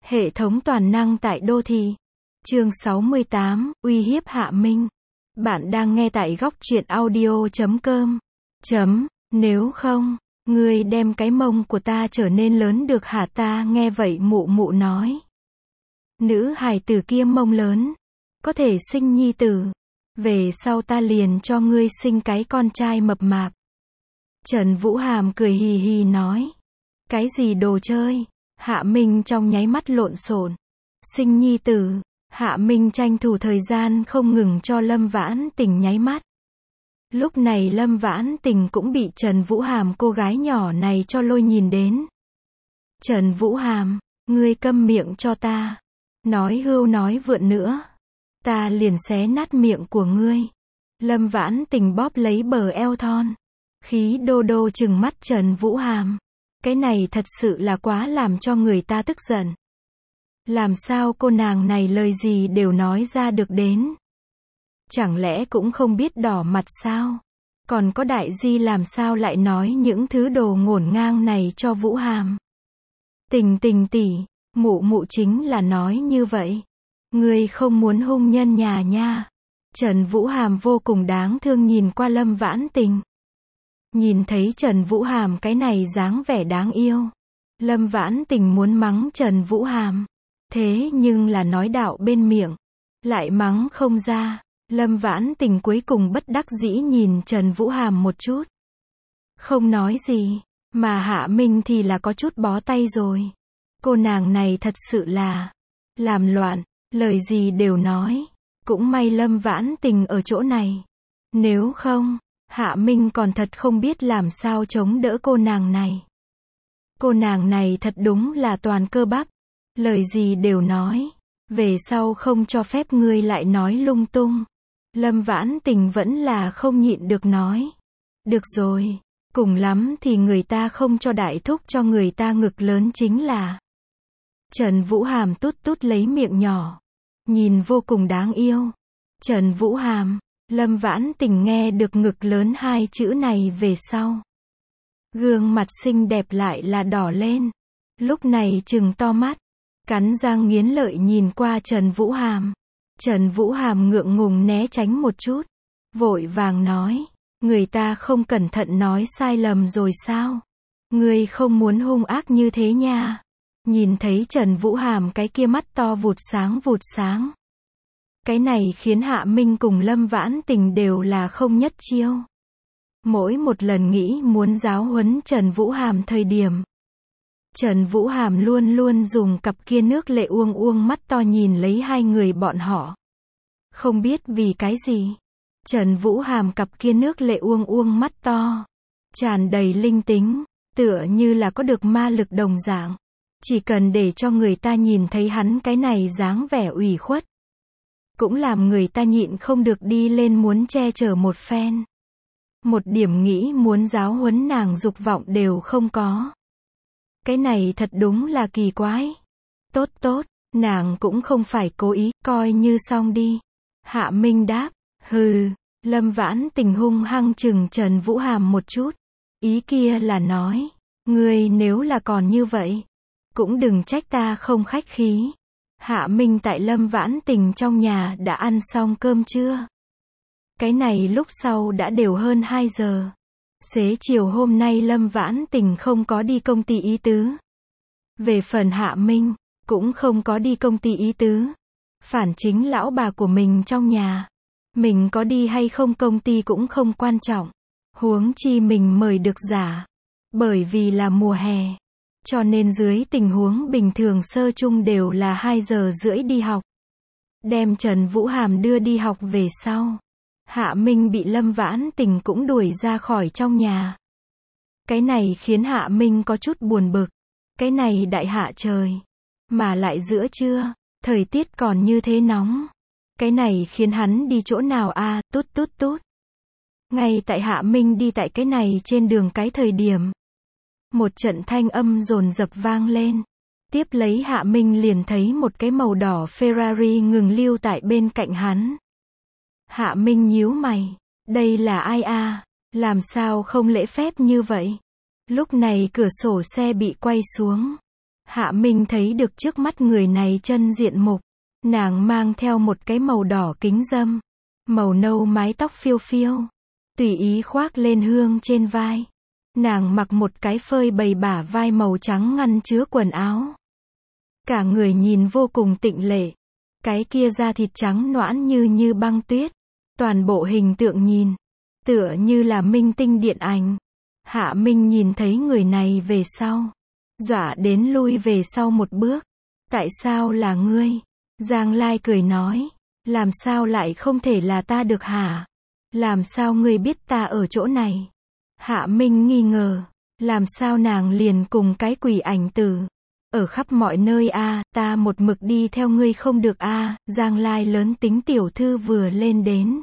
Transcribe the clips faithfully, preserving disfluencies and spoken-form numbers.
Hệ thống toàn năng tại đô thị. Chương sáu mươi tám, uy hiếp Hạ Minh. Bạn đang nghe tại góc truyện audio chấm com. Chấm, nếu không, ngươi đem cái mông của ta trở nên lớn được hả? Ta nghe vậy mụ mụ nói. Nữ hài tử kia mông lớn, có thể sinh nhi tử. Về sau ta liền cho ngươi sinh cái con trai mập mạp. Trần Vũ Hàm cười hì hì nói. Cái gì đồ chơi? Hạ Minh trong nháy mắt lộn xộn. Sinh nhi tử. Hạ Minh tranh thủ thời gian không ngừng cho Lâm Vãn Tình nháy mắt. Lúc này Lâm Vãn Tình cũng bị Trần Vũ Hàm cô gái nhỏ này cho lôi nhìn đến. Trần Vũ Hàm, ngươi câm miệng cho ta. Nói hưu nói vượn nữa, ta liền xé nát miệng của ngươi. Lâm Vãn Tình bóp lấy bờ eo thon, khí đô đô trừng mắt Trần Vũ Hàm. Cái này thật sự là quá làm cho người ta tức giận. Làm sao cô nàng này lời gì đều nói ra được đến? Chẳng lẽ cũng không biết đỏ mặt sao? Còn có đại di làm sao lại nói những thứ đồ ngổn ngang này cho Vũ Hàm? Tình Tình tỷ, mụ mụ chính là nói như vậy. Ngươi không muốn hung nhân nhà nha. Trần Vũ Hàm vô cùng đáng thương nhìn qua Lâm Vãn Tình. Nhìn thấy Trần Vũ Hàm cái này dáng vẻ đáng yêu, Lâm Vãn Tình muốn mắng Trần Vũ Hàm. Thế nhưng là nói đạo bên miệng, lại mắng không ra. Lâm Vãn Tình cuối cùng bất đắc dĩ nhìn Trần Vũ Hàm một chút. Không nói gì, mà Hạ Minh thì là có chút bó tay rồi. Cô nàng này thật sự là làm loạn, lời gì đều nói. Cũng may Lâm Vãn Tình ở chỗ này. Nếu không, Hạ Minh còn thật không biết làm sao chống đỡ cô nàng này. Cô nàng này thật đúng là toàn cơ bắp. Lời gì đều nói. Về sau không cho phép ngươi lại nói lung tung. Lâm Vãn Tình vẫn là không nhịn được nói. Được rồi, cùng lắm thì người ta không cho đại thúc cho người ta ngực lớn chính là. Trần Vũ Hàm tút tút lấy miệng nhỏ, nhìn vô cùng đáng yêu. Trần Vũ Hàm, Lâm Vãn Tình nghe được ngực lớn hai chữ này về sau, gương mặt xinh đẹp lại là đỏ lên. Lúc này trừng to mắt, cắn răng nghiến lợi nhìn qua Trần Vũ Hàm. Trần Vũ Hàm ngượng ngùng né tránh một chút, vội vàng nói, người ta không cẩn thận nói sai lầm rồi sao? Ngươi không muốn hung ác như thế nha. Nhìn thấy Trần Vũ Hàm cái kia mắt to vụt sáng vụt sáng. Cái này khiến Hạ Minh cùng Lâm Vãn Tình đều là không nhất chiêu. Mỗi một lần nghĩ muốn giáo huấn Trần Vũ Hàm thời điểm, Trần Vũ Hàm luôn luôn dùng cặp kia nước lệ uông uông mắt to nhìn lấy hai người bọn họ. Không biết vì cái gì, Trần Vũ Hàm cặp kia nước lệ uông uông mắt to, tràn đầy linh tính, tựa như là có được ma lực đồng dạng. Chỉ cần để cho người ta nhìn thấy hắn cái này dáng vẻ ủy khuất, cũng làm người ta nhịn không được đi lên muốn che chở một phen. Một điểm nghĩ muốn giáo huấn nàng dục vọng đều không có. Cái này thật đúng là kỳ quái. Tốt tốt, nàng cũng không phải cố ý, coi như xong đi. Hạ Minh đáp, hừ. Lâm Vãn Tình hung hăng chừng Trần Vũ Hàm một chút. Ý kia là nói, ngươi nếu là còn như vậy, cũng đừng trách ta không khách khí. Hạ Minh tại Lâm Vãn Tình trong nhà đã ăn xong cơm chưa? Cái này lúc sau đã đều hơn hai giờ. Xế chiều hôm nay Lâm Vãn Tình không có đi công ty ý tứ. Về phần Hạ Minh, cũng không có đi công ty ý tứ. Phản chính lão bà của mình trong nhà. Mình có đi hay không công ty cũng không quan trọng. Huống chi mình mời được giả. Bởi vì là mùa hè. Cho nên dưới tình huống bình thường sơ chung đều là hai giờ rưỡi đi học. Đem Trần Vũ Hàm đưa đi học về sau, Hạ Minh bị Lâm Vãn Tình cũng đuổi ra khỏi trong nhà. Cái này khiến Hạ Minh có chút buồn bực. Cái này đại hạ trời, mà lại giữa trưa, thời tiết còn như thế nóng. Cái này khiến hắn đi chỗ nào a? À, tút tút tút. Ngay tại Hạ Minh đi tại cái này trên đường cái thời điểm, một trận thanh âm dồn dập vang lên. Tiếp lấy Hạ Minh liền thấy một cái màu đỏ Ferrari ngừng lưu tại bên cạnh hắn. Hạ Minh nhíu mày, đây là ai a? À? Làm sao không lễ phép như vậy? Lúc này cửa sổ xe bị quay xuống. Hạ Minh thấy được trước mắt người này chân diện mục. Nàng mang theo một cái màu đỏ kính râm, màu nâu mái tóc phiêu phiêu, tùy ý khoác lên hương trên vai. Nàng mặc một cái phơi bày bả vai màu trắng ngăn chứa quần áo. Cả người nhìn vô cùng tịnh lệ. Cái kia da thịt trắng nõn như như băng tuyết. Toàn bộ hình tượng nhìn, tựa như là minh tinh điện ảnh. Hạ Minh nhìn thấy người này về sau, dọa đến lui về sau một bước. Tại sao là ngươi? Giang Lai cười nói, làm sao lại không thể là ta được hả? Làm sao ngươi biết ta ở chỗ này? Hạ Minh nghi ngờ, làm sao nàng liền cùng cái quỷ ảnh tử ở khắp mọi nơi a, à, ta một mực đi theo ngươi không được a, à, Giang Lai lớn tính tiểu thư vừa lên đến.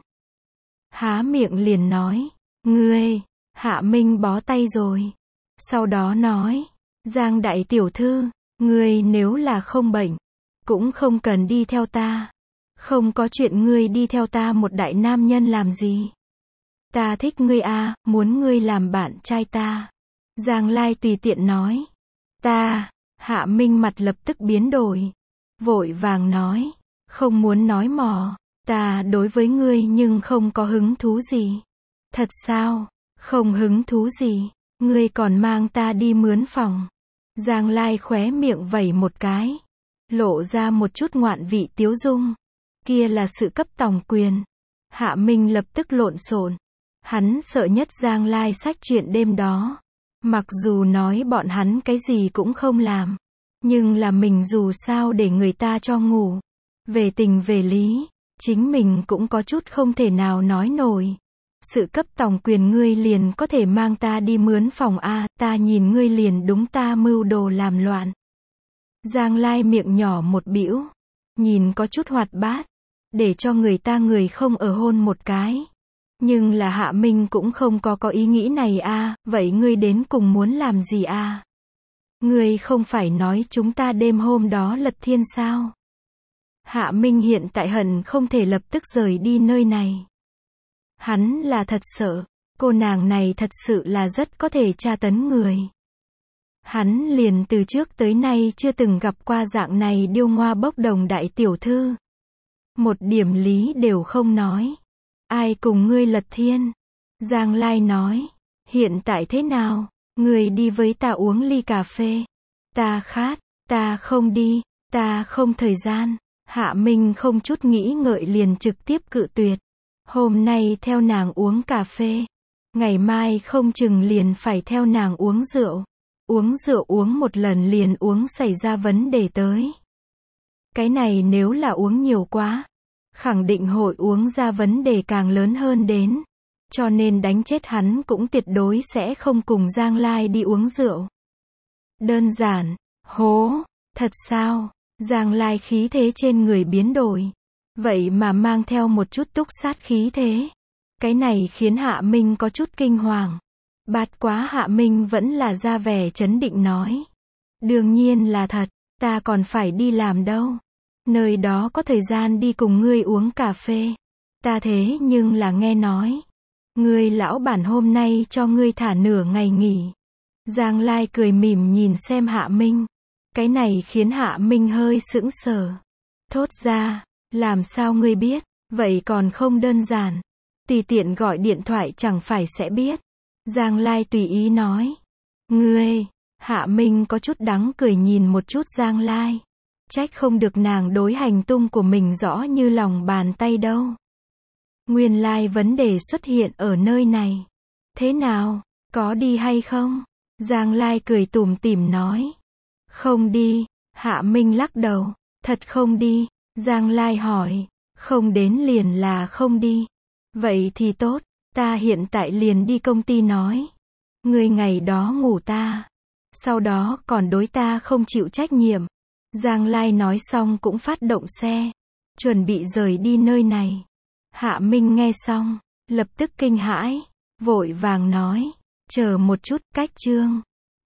Há miệng liền nói, ngươi, Hạ Minh bó tay rồi. Sau đó nói, Giang đại tiểu thư, ngươi nếu là không bệnh, cũng không cần đi theo ta. Không có chuyện ngươi đi theo ta một đại nam nhân làm gì. Ta thích ngươi a, à, muốn ngươi làm bạn trai ta. Giang Lai tùy tiện nói, ta, Hạ Minh mặt lập tức biến đổi. Vội vàng nói, không muốn nói mò, ta đối với ngươi nhưng không có hứng thú gì. Thật sao? Không hứng thú gì, ngươi còn mang ta đi mướn phòng. Giang Lai khóe miệng vẩy một cái, lộ ra một chút ngoạn vị tiếu dung. Kia là sự cấp tòng quyền. Hạ Minh lập tức lộn xộn. Hắn sợ nhất Giang Lai sách chuyện đêm đó. Mặc dù nói bọn hắn cái gì cũng không làm, nhưng là mình dù sao để người ta cho ngủ. Về tình về lý, chính mình cũng có chút không thể nào nói nổi. Sự cấp tòng quyền ngươi liền có thể mang ta đi mướn phòng a, ta nhìn ngươi liền đúng ta mưu đồ làm loạn. Giang Lai miệng nhỏ một bĩu, nhìn có chút hoạt bát, để cho người ta người không ở hôn một cái. Nhưng là Hạ Minh cũng không có có ý nghĩ này a, vậy ngươi đến cùng muốn làm gì a? Ngươi không phải nói chúng ta đêm hôm đó lật thiên sao? Hạ Minh hiện tại hận không thể lập tức rời đi nơi này. Hắn là thật sợ, cô nàng này thật sự là rất có thể tra tấn người. Hắn liền từ trước tới nay chưa từng gặp qua dạng này điêu ngoa bốc đồng đại tiểu thư. Một điểm lý đều không nói. Ai cùng ngươi lật thiên? Giang Lai nói, hiện tại thế nào? Ngươi đi với ta uống ly cà phê. Ta khát, ta không đi, ta không thời gian. Hạ Minh không chút nghĩ ngợi liền trực tiếp cự tuyệt. Hôm nay theo nàng uống cà phê, ngày mai không chừng liền phải theo nàng uống rượu. Uống rượu uống một lần liền uống xảy ra vấn đề tới. Cái này nếu là uống nhiều quá, khẳng định hội uống ra vấn đề càng lớn hơn đến. Cho nên đánh chết hắn cũng tuyệt đối sẽ không cùng Giang Lai đi uống rượu. Đơn giản, hố, thật sao? Giang Lai khí thế trên người biến đổi. Vậy mà mang theo một chút túc sát khí thế. Cái này khiến Hạ Minh có chút kinh hoàng. Bạt quá Hạ Minh vẫn là ra vẻ trấn định nói. Đương nhiên là thật, ta còn phải đi làm đâu. Nơi đó có thời gian đi cùng ngươi uống cà phê. Ta thế nhưng là nghe nói. Ngươi lão bản hôm nay cho ngươi thả nửa ngày nghỉ. Giang Lai cười mỉm nhìn xem Hạ Minh. Cái này khiến Hạ Minh hơi sững sờ. Thốt ra, làm sao ngươi biết, vậy còn không đơn giản. Tùy tiện gọi điện thoại chẳng phải sẽ biết. Giang Lai tùy ý nói. Ngươi, Hạ Minh có chút đắng cười nhìn một chút Giang Lai. Trách không được nàng đối hành tung của mình rõ như lòng bàn tay đâu. Nguyên lai vấn đề xuất hiện ở nơi này. Thế nào, có đi hay không? Giang Lai cười tủm tỉm nói. Không đi. Hạ Minh lắc đầu. Thật không đi. Giang Lai hỏi. Không đến liền là không đi. Vậy thì tốt. Ta hiện tại liền đi công ty nói. Ngươi ngày đó ngủ ta. Sau đó còn đối ta không chịu trách nhiệm. Giang Lai nói xong cũng phát động xe. Chuẩn bị rời đi nơi này. Hạ Minh nghe xong, lập tức kinh hãi. Vội vàng nói. Chờ một chút, cách chương.